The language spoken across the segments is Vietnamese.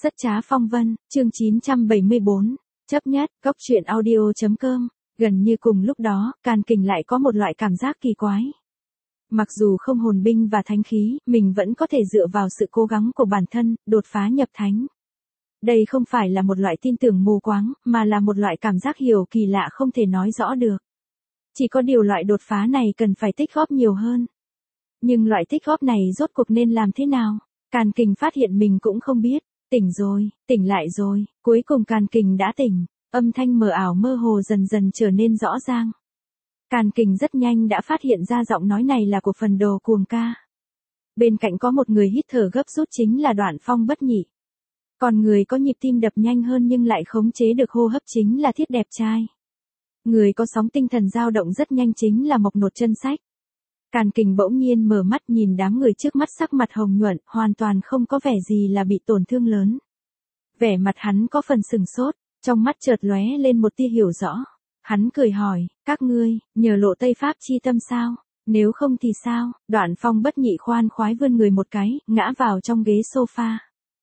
Rất trá phong vân, chương 974, chấp nhất, cốc truyện audio.com. Gần như cùng lúc đó, Càn Kình lại có một loại cảm giác kỳ quái. Mặc dù không hồn binh và thánh khí, mình vẫn có thể dựa vào sự cố gắng của bản thân, đột phá nhập thánh. Đây không phải là một loại tin tưởng mù quáng, mà là một loại cảm giác hiểu kỳ lạ không thể nói rõ được. Chỉ có điều loại đột phá này cần phải tích góp nhiều hơn. Nhưng loại tích góp này rốt cuộc nên làm thế nào? Càn Kình phát hiện mình cũng không biết. Tỉnh rồi, tỉnh lại rồi, cuối cùng Càn Kình đã tỉnh, âm thanh mờ ảo mơ hồ dần dần trở nên rõ ràng. Càn Kình rất nhanh đã phát hiện ra giọng nói này là của Phần Đồ Cuồng Ca. Bên cạnh có một người hít thở gấp rút chính là Đoạn Phong Bất Nhị. Còn người có nhịp tim đập nhanh hơn nhưng lại khống chế được hô hấp chính là Thiết Đẹp Trai. Người có sóng tinh thần dao động rất nhanh chính là Mộc Nột Chân Sách. Càn Kình bỗng nhiên mở mắt nhìn đám người trước mắt sắc mặt hồng nhuận, hoàn toàn không có vẻ gì là bị tổn thương lớn. Vẻ mặt hắn có phần sừng sốt, trong mắt chợt lóe lên một tia hiểu rõ. Hắn cười hỏi, các ngươi, nhờ Lộ Tây Pháp chi tâm sao? Nếu không thì sao? Đoạn Phong Bất Nhị khoan khoái vươn người một cái, ngã vào trong ghế sofa.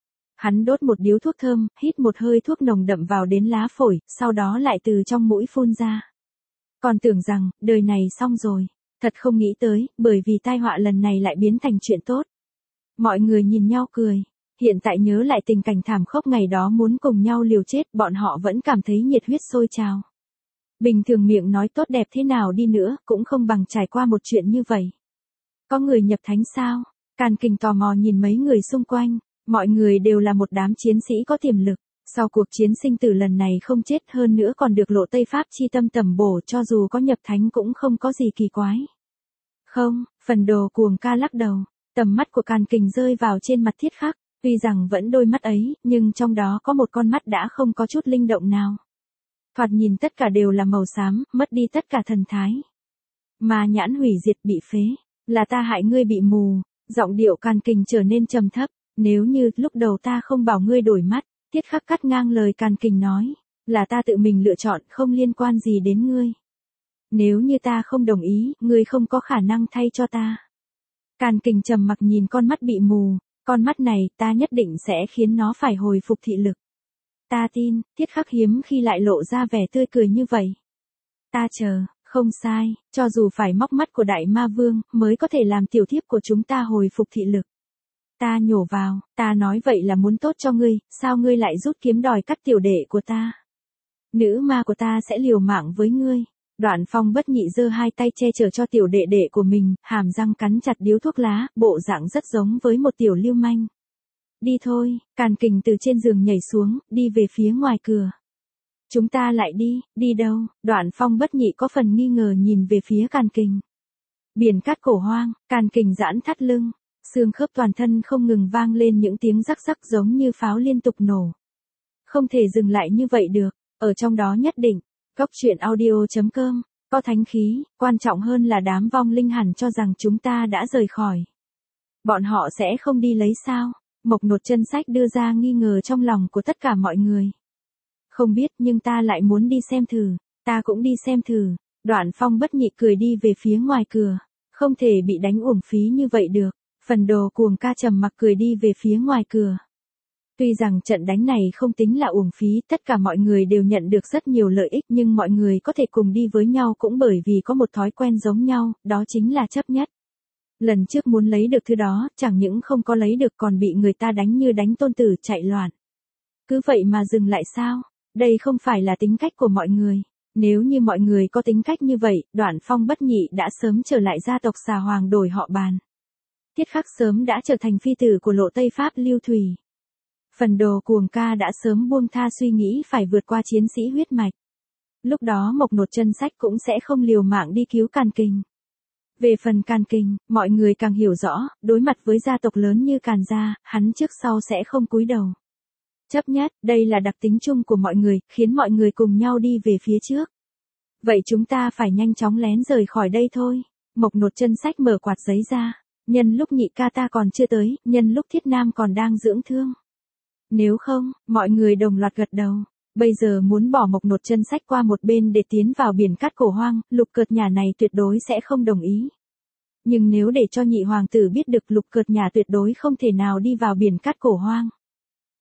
Hắn đốt một điếu thuốc thơm, hít một hơi thuốc nồng đậm vào đến lá phổi, sau đó lại từ trong mũi phun ra. Còn tưởng rằng, đời này xong rồi. Thật không nghĩ tới, bởi vì tai họa lần này lại biến thành chuyện tốt. Mọi người nhìn nhau cười. Hiện tại nhớ lại tình cảnh thảm khốc ngày đó muốn cùng nhau liều chết, bọn họ vẫn cảm thấy nhiệt huyết sôi trào. Bình thường miệng nói tốt đẹp thế nào đi nữa, cũng không bằng trải qua một chuyện như vậy. Có người nhập thánh sao? Càn Kình tò mò nhìn mấy người xung quanh. Mọi người đều là một đám chiến sĩ có tiềm lực. Sau cuộc chiến sinh tử lần này không chết hơn nữa còn được Lộ Tây Pháp chi tâm tầm bổ, cho dù có nhập thánh cũng không có gì kỳ quái. Không, Phần Đồ Cuồng Ca lắc đầu. Tầm mắt của Càn Kình rơi vào trên mặt Thiết Khắc. Tuy rằng vẫn đôi mắt ấy, nhưng trong đó có một con mắt đã không có chút linh động nào. Thoạt nhìn tất cả đều là màu xám, mất đi tất cả thần thái. Mà nhãn hủy diệt bị phế. Là ta hại ngươi bị mù. Giọng điệu Càn Kình trở nên trầm thấp. Nếu như lúc đầu ta không bảo ngươi đổi mắt. Thiết Khắc cắt ngang lời Càn Kình nói. Là ta tự mình lựa chọn, không liên quan gì đến ngươi. Nếu như ta không đồng ý, ngươi không có khả năng thay cho ta. Càn Kình trầm mặc nhìn con mắt bị mù. Con mắt này ta nhất định sẽ khiến nó phải hồi phục thị lực. Ta tin, Thiết Khắc hiếm khi lại lộ ra vẻ tươi cười như vậy. Ta chờ, không sai, cho dù phải móc mắt của Đại Ma Vương, mới có thể làm tiểu thiếp của chúng ta hồi phục thị lực. Ta nhổ vào, ta nói vậy là muốn tốt cho ngươi, sao ngươi lại rút kiếm đòi cắt tiểu đệ của ta? Nữ ma của ta sẽ liều mạng với ngươi. Đoạn Phong Bất Nhị giơ hai tay che chở cho tiểu đệ đệ của mình, hàm răng cắn chặt điếu thuốc lá, bộ dạng rất giống với một tiểu lưu manh. Đi thôi, Càn Kình từ trên giường nhảy xuống, đi về phía ngoài cửa. Chúng ta lại đi đâu? Đoạn Phong Bất Nhị có phần nghi ngờ nhìn về phía Càn Kình. Biển cát cổ hoang, Càn Kình giãn thắt lưng, xương khớp toàn thân không ngừng vang lên những tiếng rắc rắc giống như pháo liên tục nổ. Không thể dừng lại như vậy được, ở trong đó nhất định. Cốc truyện audio.com, có thánh khí, quan trọng hơn là đám vong linh hẳn cho rằng chúng ta đã rời khỏi. Bọn họ sẽ không đi lấy sao? Mộc Nột Chân Sách đưa ra nghi ngờ trong lòng của tất cả mọi người. Không biết nhưng ta lại muốn đi xem thử, ta cũng đi xem thử. Đoạn Phong Bất Nhị cười đi về phía ngoài cửa, không thể bị đánh uổng phí như vậy được. Phần Đồ Cuồng Ca trầm mặc cười đi về phía ngoài cửa. Tuy rằng trận đánh này không tính là uổng phí, tất cả mọi người đều nhận được rất nhiều lợi ích nhưng mọi người có thể cùng đi với nhau cũng bởi vì có một thói quen giống nhau, đó chính là chấp nhất. Lần trước muốn lấy được thứ đó, chẳng những không có lấy được còn bị người ta đánh như đánh tôn tử chạy loạn. Cứ vậy mà dừng lại sao? Đây không phải là tính cách của mọi người. Nếu như mọi người có tính cách như vậy, Đoạn Phong Bất Nhị đã sớm trở lại gia tộc Xà Hoàng đổi họ Bàn. Thiết Khắc sớm đã trở thành phi tử của Lộ Tây Pháp Lưu Thủy. Phần Đồ Cuồng Ca đã sớm buông tha suy nghĩ phải vượt qua chiến sĩ huyết mạch. Lúc đó Mộc Nột Chân Sách cũng sẽ không liều mạng đi cứu Càn Kình. Về phần Càn Kình, mọi người càng hiểu rõ, đối mặt với gia tộc lớn như Càn gia, hắn trước sau sẽ không cúi đầu. Chấp nhất, đây là đặc tính chung của mọi người, khiến mọi người cùng nhau đi về phía trước. Vậy chúng ta phải nhanh chóng lén rời khỏi đây thôi. Mộc Nột Chân Sách mở quạt giấy ra. Nhân lúc Nhị ca ta còn chưa tới, nhân lúc Thiết Nam còn đang dưỡng thương. Nếu không, mọi người đồng loạt gật đầu. Bây giờ muốn bỏ Mộc Nột Chân Sách qua một bên để tiến vào biển cát cổ hoang, Lục Cợt Nhả này tuyệt đối sẽ không đồng ý. Nhưng nếu để cho nhị hoàng tử biết được Lục Cợt Nhả tuyệt đối không thể nào đi vào biển cát cổ hoang.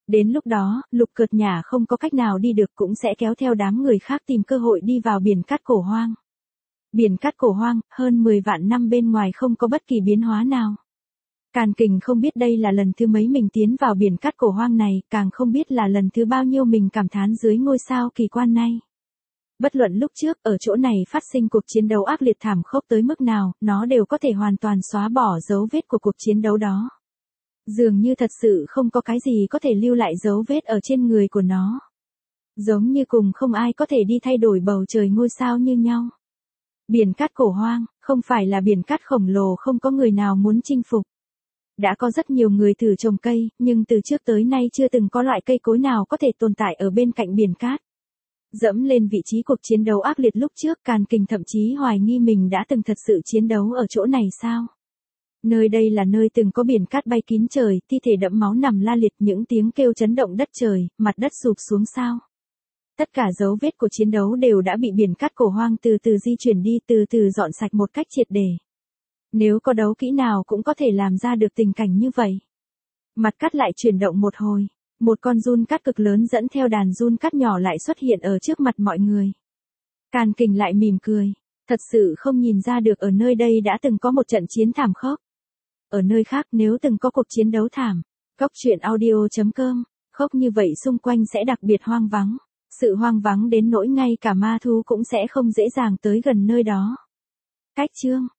Đến lúc đó, Lục Cợt Nhả không có cách nào đi được cũng sẽ kéo theo đám người khác tìm cơ hội đi vào biển cát cổ hoang. Biển cát cổ hoang, hơn 10 vạn năm bên ngoài không có bất kỳ biến hóa nào. Càn Kình không biết đây là lần thứ mấy mình tiến vào biển cát cổ hoang này, càng không biết là lần thứ bao nhiêu mình cảm thán dưới ngôi sao kỳ quan này. Bất luận lúc trước ở chỗ này phát sinh cuộc chiến đấu ác liệt thảm khốc tới mức nào, nó đều có thể hoàn toàn xóa bỏ dấu vết của cuộc chiến đấu đó. Dường như thật sự không có cái gì có thể lưu lại dấu vết ở trên người của nó. Giống như cùng không ai có thể đi thay đổi bầu trời ngôi sao như nhau. Biển cát cổ hoang, không phải là biển cát khổng lồ không có người nào muốn chinh phục. Đã có rất nhiều người thử trồng cây, nhưng từ trước tới nay chưa từng có loại cây cối nào có thể tồn tại ở bên cạnh biển cát. Dẫm lên vị trí cuộc chiến đấu ác liệt lúc trước, Càn Kình thậm chí hoài nghi mình đã từng thật sự chiến đấu ở chỗ này sao? Nơi đây là nơi từng có biển cát bay kín trời, thi thể đẫm máu nằm la liệt, những tiếng kêu chấn động đất trời, mặt đất sụp xuống sao? Tất cả dấu vết của chiến đấu đều đã bị biển cát cổ hoang từ từ di chuyển đi, từ từ dọn sạch một cách triệt để. Nếu có đấu kỹ nào cũng có thể làm ra được tình cảnh như vậy. Mặt cát lại chuyển động một hồi, một con giun cát cực lớn dẫn theo đàn giun cát nhỏ lại xuất hiện ở trước mặt mọi người. Càn Kình lại mỉm cười, thật sự không nhìn ra được ở nơi đây đã từng có một trận chiến thảm khốc. Ở nơi khác nếu từng có cuộc chiến đấu thảm, Cóc Truyện Audio.com, khốc như vậy xung quanh sẽ đặc biệt hoang vắng. Sự hoang vắng đến nỗi ngay cả ma thú cũng sẽ không dễ dàng tới gần nơi đó. Cách chương